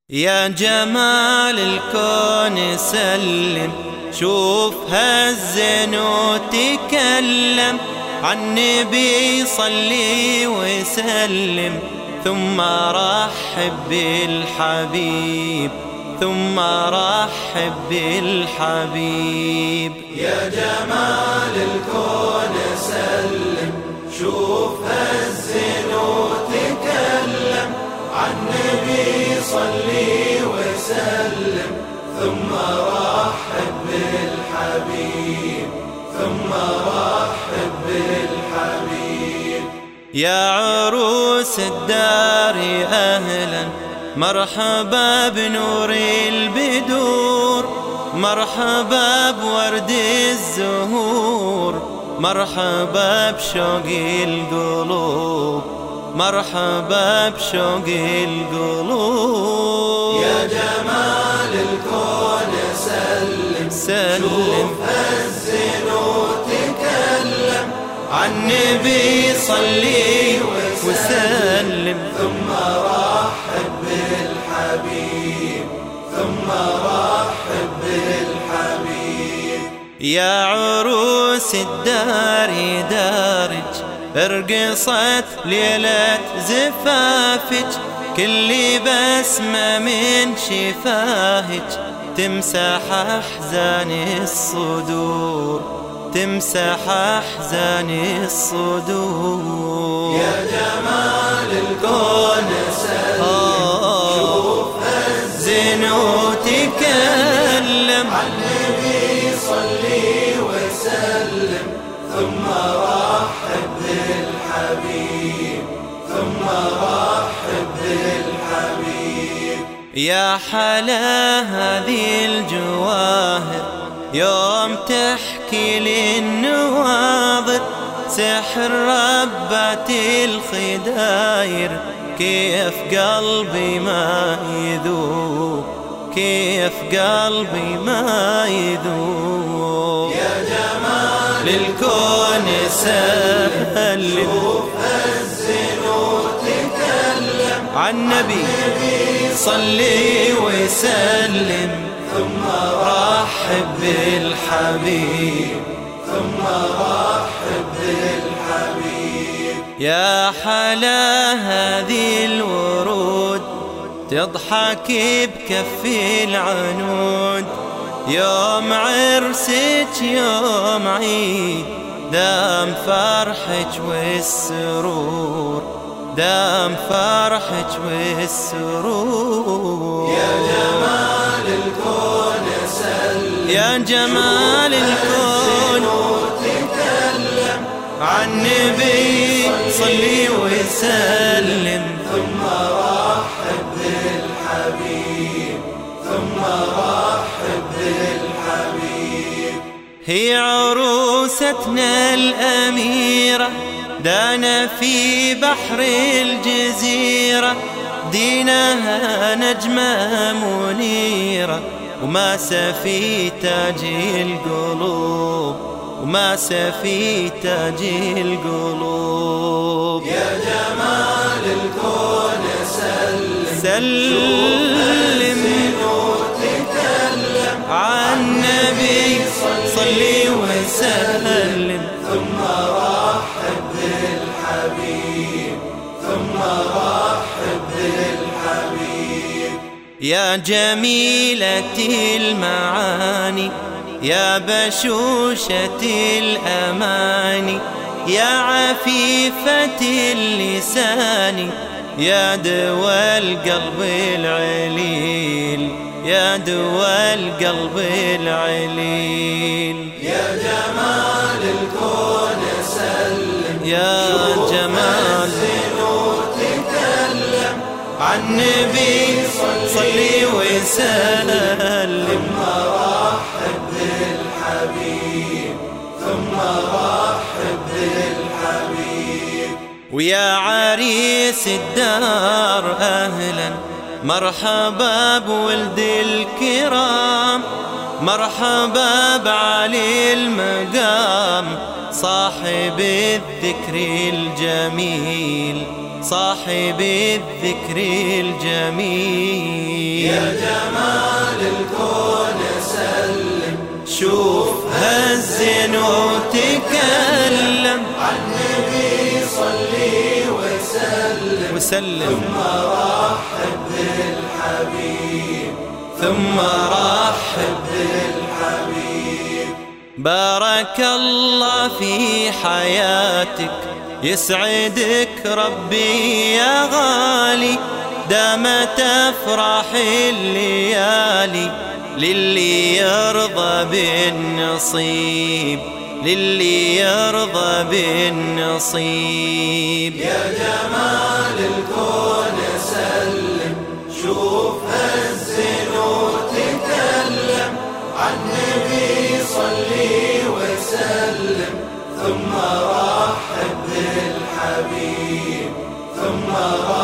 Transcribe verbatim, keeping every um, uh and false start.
يا جمال الكون سلم، شوف هالزين وتكلم عن نبي صلي وسلم، ثم رحب بالحبيب ثم رحب بالحبيب. يا جمال الكون سلم، شوف هالزين وتكلم عن نبي صلي وسلم، ثم رحب بالحبيب ثم رحب بالحبيب. يا عروس الدار أهلا، مرحبا بنور البدور، مرحبا بورد الزهور، مرحبا بشوق القلوب، مرحبا بشوق القلوب. يا جمال الكون سلم, سلم شوف هالزين وتكلم عن نبي صلي وسلم، ثم رحب بالحبيب ثم رحب بالحبيب. يا عروس الدار دارج، ارقصت ليلة زفافك، كل بسمة من شفاهك تمسح أحزان الصدور، تمسح أحزان الصدور. يا جمال الكون سلم، شوف هالزين وتكلم عن نبي صلي وسلم، ثم رحب بالحبيب ثم رحب بالحبيب. يا حلا هذه الجواهر يوم تحكي للنواظر، سحر ربات الخداير، كيف قلبي ما يذوب، كيف قلبي ما يذوب. يا جمال للكون سلم، شوف هالزين وتكلم عن نبي صلي وسلم، ثم رحب بالحبيب ثم رحب بالحبيب. يا حلا هذه الورود تضحك بكف العنود، يوم عرسك يوم عيد، دام فرحك والسرور، دام فرحك والسرور. يا جمال الكون سلم، يا جمال الكون وتكلم عن نبي صلي وسلم، ثم رحب بالحبيب ثم رحب بالحبيب. هي عروستنا الأميرة، دانا في بحر الجزيرة، دينها نجمة منيرة، وما سفي تاج القلوب، وما سفي تاج القلوب. يا جمال الكون سلم, سلم وتكلم عن نبي صلي وسلم، ثم رحب بالحبيب ثم رحب بالحبيب. يا جميلة المعاني، يا بشوشة الأماني، يا عفيفة اللسان، يا دوا القلب العليل، يا دوا القلب العليل. يا جمال الكون سلم، يا جمال وتكلم عن نبي صلي وسلم، ثم رحب بالحبيب ثم رحب بالحبيب. ويا عريس الدار أهلا، مرحبا بولد الكرام، مرحبا بعلي المقام، صاحب الذكر الجميل، صاحب الذكر الجميل. يا جمال الكون سلم، شوف هزن وتكلم عن النبي صلي وسلم وسلم، ثم رحب بالحبيب، ثم رحب بالحبيب. بارك الله في حياتك، يسعدك ربي يا غالي، دامت افراح الليالي للي يرضى بالنصيب، للي يرضى بالنصيب. يا جمال الكون سلم، شوف هزن وتكلم عن النبي صلي وسلم ثم رحب بالحبيب، ثم رحب